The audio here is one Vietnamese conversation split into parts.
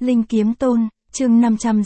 Linh Kiếm Tôn, chương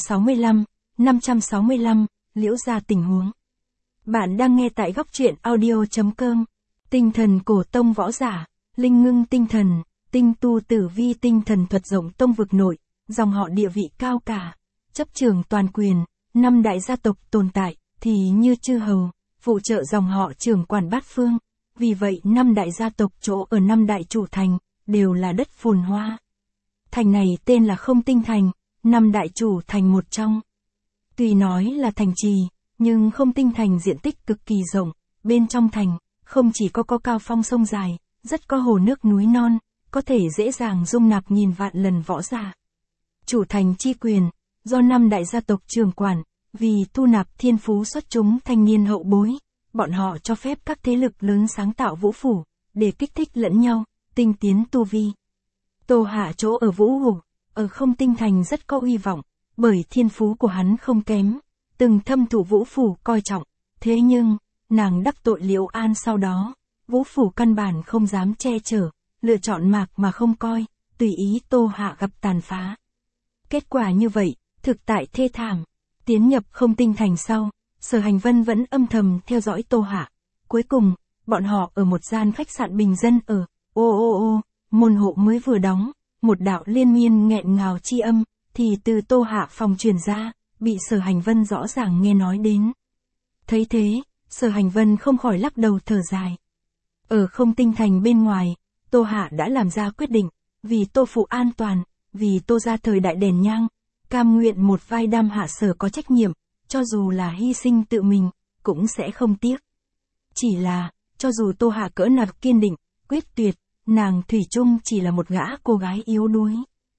565, Liễu gia tình huống. Bạn đang nghe tại góc truyện audio.com. Tinh thần cổ tông võ giả, linh ngưng tinh thần, tinh tu tử vi tinh thần thuật rộng tông vực nội, dòng họ địa vị cao cả, chấp trường toàn quyền, 5 đại gia tộc tồn tại, thì như chư hầu, phụ trợ dòng họ trưởng quản bát phương. Vì vậy 5 đại gia tộc chỗ ở 5 đại chủ thành, đều là đất phồn hoa. Thành này tên là Không Tinh Thành, 5 đại chủ thành một trong. Tuy nói là thành trì, nhưng Không Tinh Thành diện tích cực kỳ rộng, bên trong thành, không chỉ có cao phong sông dài, rất có hồ nước núi non, có thể dễ dàng dung nạp nghìn vạn lần võ giả. Chủ thành chi quyền, do 5 đại gia tộc trưởng quản, vì thu nạp thiên phú xuất chúng thanh niên hậu bối, bọn họ cho phép các thế lực lớn sáng tạo vũ phủ, để kích thích lẫn nhau, tinh tiến tu vi. Tô Hạ chỗ ở Vũ Hủ, ở Không Tinh Thành rất có uy vọng, bởi thiên phú của hắn không kém, từng thâm thụ Vũ phủ coi trọng, thế nhưng, nàng đắc tội Liễu An sau đó, Vũ phủ căn bản không dám che chở, lựa chọn mạc mà không coi, tùy ý Tô Hạ gặp tàn phá. Kết quả như vậy, thực tại thê thảm. Tiến nhập Không Tinh Thành sau, Sở Hành Vân vẫn âm thầm theo dõi Tô Hạ. Cuối cùng, bọn họ ở một gian khách sạn bình dân ở, môn hộ mới vừa đóng, một đạo liên miên nghẹn ngào chi âm, thì từ Tô Hạ phòng truyền ra, bị Sở Hành Vân rõ ràng nghe nói đến. Thấy thế, Sở Hành Vân không khỏi lắc đầu thở dài. Ở Không Tinh Thành bên ngoài, Tô Hạ đã làm ra quyết định, vì Tô phụ an toàn, vì Tô gia thời đại đèn nhang, cam nguyện một vai đam hạ sở có trách nhiệm, cho dù là hy sinh tự mình, cũng sẽ không tiếc. Chỉ là, cho dù Tô Hạ cỡ nào kiên định, quyết tuyệt, nàng thủy chung chỉ là một gã cô gái yếu đuối.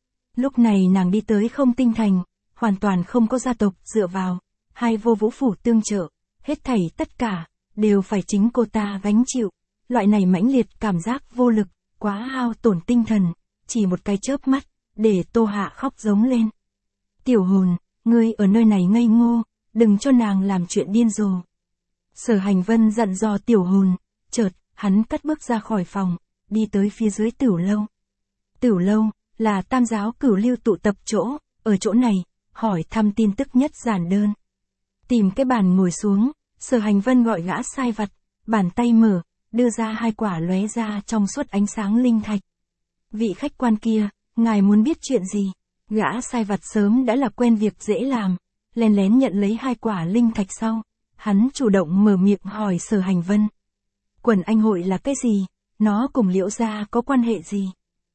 Lúc này nàng đi tới Không Tinh Thành, hoàn toàn không có gia tộc dựa vào, hay vô Vũ phủ tương trợ, hết thảy tất cả, đều phải chính cô ta gánh chịu. Loại này mãnh liệt cảm giác vô lực, quá hao tổn tinh thần, chỉ một cái chớp mắt, để Tô Hạ khóc giống lên. Tiểu hồn, ngươi ở nơi này ngây ngô, đừng cho nàng làm chuyện điên rồ. Sở Hành Vân dặn dò tiểu hồn, chợt, hắn cất bước ra khỏi phòng, đi tới phía dưới Tửu Lâu. Tửu Lâu, là Tam giáo Cửu Lưu tụ tập chỗ, ở chỗ này, hỏi thăm tin tức nhất giản đơn. Tìm cái bàn ngồi xuống, Sở Hành Vân gọi gã sai vặt, bàn tay mở, đưa ra 2 quả lóe ra trong suốt ánh sáng linh thạch. Vị khách quan kia, ngài muốn biết chuyện gì? Gã sai vặt sớm đã là quen việc dễ làm, lén lén nhận lấy 2 quả linh thạch sau, hắn chủ động mở miệng hỏi Sở Hành Vân. Quần anh hội là cái gì? Nó cùng Liễu gia có quan hệ gì?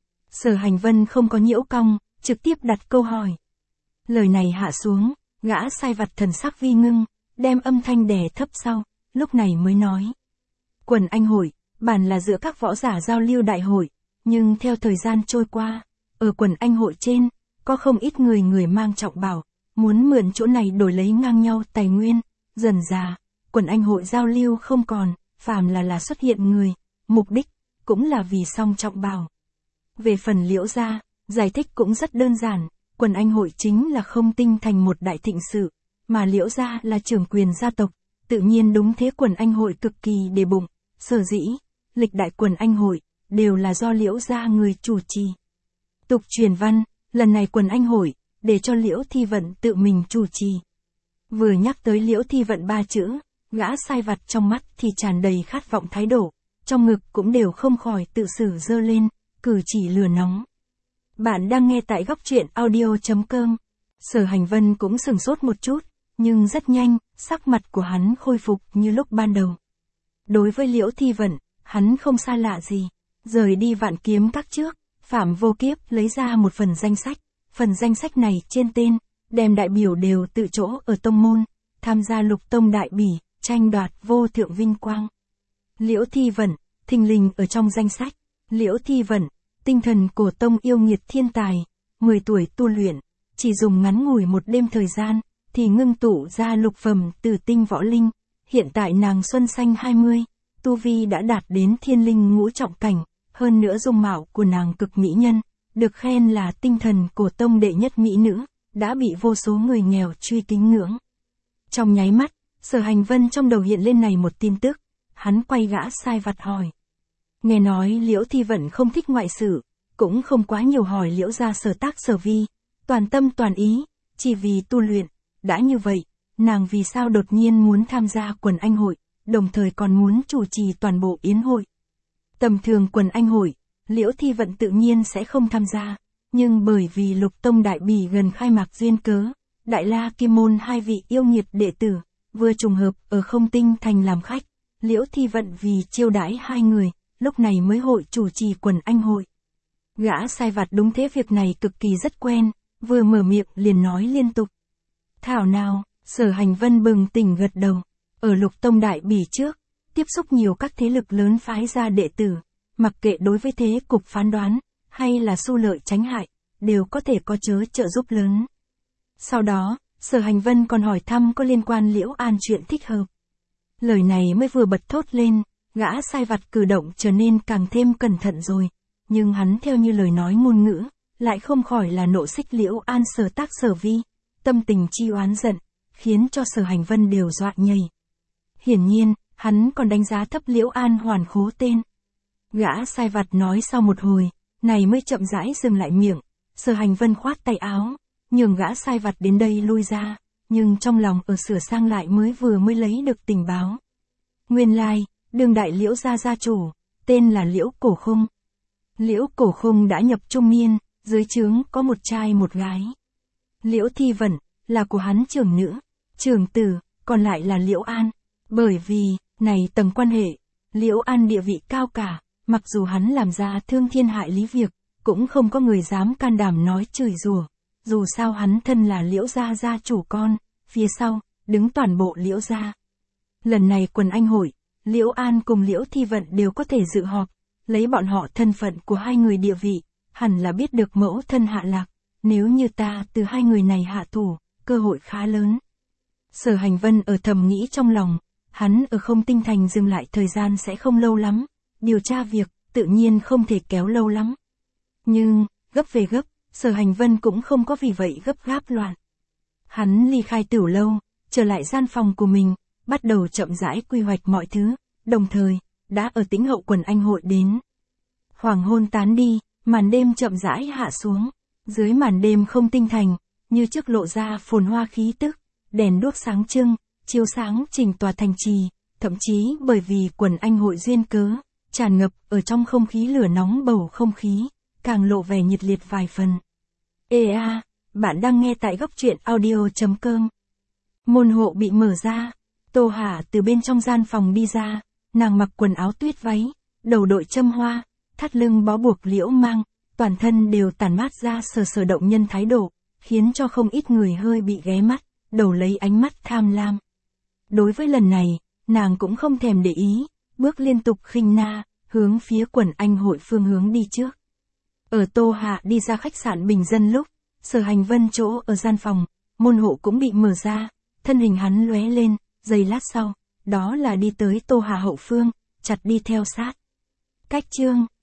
Sở Hành Vân không có nhiễu cong, trực tiếp đặt câu hỏi. Lời này hạ xuống, gã sai vặt thần sắc vi ngưng, đem âm thanh đè thấp sau, lúc này mới nói. Quần anh hội, bản là giữa các võ giả giao lưu đại hội, nhưng theo thời gian trôi qua, ở quần anh hội trên, có không ít người mang trọng bảo, muốn mượn chỗ này đổi lấy ngang nhau tài nguyên, dần dà, quần anh hội giao lưu không còn, phàm là xuất hiện người, mục đích, cũng là vì song trọng bảo. Về phần Liễu gia, giải thích cũng rất đơn giản, quần anh hội chính là Không Tinh Thành một đại thịnh sự, mà Liễu gia là trưởng quyền gia tộc, tự nhiên đúng thế quần anh hội cực kỳ đề bụng, sở dĩ, lịch đại quần anh hội, đều là do Liễu gia người chủ trì. Tục truyền văn, lần này quần anh hội, để cho Liễu Thi Vận tự mình chủ trì. Vừa nhắc tới Liễu Thi Vận 3 chữ, gã sai vặt trong mắt thì tràn đầy khát vọng thái độ, trong ngực cũng đều không khỏi tự xử dơ lên, cử chỉ lửa nóng. Bạn đang nghe tại góc truyện audio.com. Sở Hành Vân cũng sửng sốt một chút, nhưng rất nhanh, sắc mặt của hắn khôi phục như lúc ban đầu. Đối với Liễu Thi Vận, hắn không xa lạ gì. Rời đi Vạn Kiếm Các trước, Phạm Vô Kiếp lấy ra một phần danh sách. Phần danh sách này trên tên, đem đại biểu đều tự chỗ ở tông môn, tham gia Lục Tông đại bỉ, tranh đoạt vô thượng vinh quang. Liễu Thi Vận, thình lình ở trong danh sách. Liễu Thi Vận, tinh thần cổ tông yêu nghiệt thiên tài, 10 tuổi tu luyện, chỉ dùng ngắn ngủi một đêm thời gian, thì ngưng tụ ra lục phẩm tử tinh võ linh. Hiện tại nàng xuân xanh 20, tu vi đã đạt đến thiên linh ngũ trọng cảnh, hơn nữa dung mạo của nàng cực mỹ nhân, được khen là tinh thần cổ tông đệ nhất mỹ nữ, đã bị vô số người nghèo truy kính ngưỡng. Trong nháy mắt, Sở Hành Vân trong đầu hiện lên này một tin tức, hắn quay gã sai vặt hỏi. Nghe nói Liễu Thi Vận không thích ngoại sự, cũng không quá nhiều hỏi Liễu gia sở tác sở vi, toàn tâm toàn ý, chỉ vì tu luyện. Đã như vậy, nàng vì sao đột nhiên muốn tham gia quần anh hội, đồng thời còn muốn chủ trì toàn bộ yến hội. Tầm thường quần anh hội, Liễu Thi Vận tự nhiên sẽ không tham gia, nhưng bởi vì Lục Tông Đại Bỉ gần khai mạc duyên cớ, Đại La Kim Môn hai vị yêu nghiệt đệ tử, vừa trùng hợp ở Không Tinh Thành làm khách, Liễu Thi Vận vì chiêu đãi hai người, lúc này mới hội chủ trì quần anh hội. Gã sai vặt đúng thế việc này cực kỳ rất quen, vừa mở miệng liền nói liên tục. Thảo nào, Sở Hành Vân bừng tỉnh gật đầu, ở Lục Tông Đại Bỉ trước, tiếp xúc nhiều các thế lực lớn phái ra đệ tử, mặc kệ đối với thế cục phán đoán, hay là xu lợi tránh hại, đều có thể có trợ giúp lớn. Sau đó, Sở Hành Vân còn hỏi thăm có liên quan Liễu An chuyện thích hợp. Lời này mới vừa bật thốt lên, gã sai vặt cử động trở nên càng thêm cẩn thận rồi, nhưng hắn theo như lời nói ngôn ngữ, lại không khỏi là nộ xích Liễu An sở tác sở vi, tâm tình chi oán giận, khiến cho Sở Hành Vân đều dọa nhảy. Hiển nhiên, hắn còn đánh giá thấp Liễu An hoàn khố tên. Gã sai vặt nói sau một hồi, này mới chậm rãi dừng lại miệng, Sở Hành Vân khoát tay áo, nhường gã sai vặt đến đây lui ra, nhưng trong lòng ở sửa sang lại mới lấy được tình báo. Nguyên lai, đương đại Liễu gia gia chủ, tên là Liễu Cổ Khung. Liễu Cổ Khung đã nhập trung niên, dưới trướng có một trai một gái. Liễu Thi Vận là của hắn trưởng nữ, trưởng tử, còn lại là Liễu An. Bởi vì, này tầng quan hệ, Liễu An địa vị cao cả, mặc dù hắn làm ra thương thiên hại lý việc, cũng không có người dám can đảm nói chửi rủa. Dù sao hắn thân là Liễu gia gia chủ con, phía sau, đứng toàn bộ Liễu gia. Lần này quần anh hội, Liễu An cùng Liễu Thi Vận đều có thể dự họp, lấy bọn họ thân phận của hai người địa vị, hẳn là biết được mẫu thân hạ lạc, nếu như ta từ hai người này hạ thủ, cơ hội khá lớn. Sở Hành Vân ở thầm nghĩ trong lòng, hắn ở Không Tinh Thành dừng lại thời gian sẽ không lâu lắm, điều tra việc, tự nhiên không thể kéo lâu lắm. Nhưng, gấp về gấp, Sở Hành Vân cũng không có vì vậy gấp gáp loạn. Hắn ly khai tiểu lâu, trở lại gian phòng của mình, bắt đầu chậm rãi quy hoạch mọi thứ, đồng thời, đã ở Tĩnh Hậu quần anh hội đến. Hoàng hôn tán đi, màn đêm chậm rãi hạ xuống, dưới màn đêm Không Tinh Thành, như trước lộ ra phồn hoa khí tức, đèn đuốc sáng trưng, chiếu sáng chỉnh tòa thành trì, thậm chí bởi vì quần anh hội duyên cớ, tràn ngập ở trong không khí lửa nóng bầu không khí, càng lộ vẻ nhiệt liệt vài phần. Bạn đang nghe tại góc truyện audio.com. Môn hộ bị mở ra, Tô Hà từ bên trong gian phòng đi ra, nàng mặc quần áo tuyết váy, đầu đội châm hoa, thắt lưng bó buộc liễu mang, toàn thân đều tản mát ra sờ động nhân thái độ, khiến cho không ít người hơi bị ghé mắt, đầu lấy ánh mắt tham lam. Đối với lần này, nàng cũng không thèm để ý, bước liên tục khinh na, hướng phía quần anh hội phương hướng đi trước. Ở Tô Hạ đi ra khách sạn bình dân lúc, Sở Hành Vân chỗ ở gian phòng, môn hộ cũng bị mở ra, thân hình hắn lóe lên, giây lát sau, đó là đi tới Tô Hà hậu phương, chặt đi theo sát. Cách chương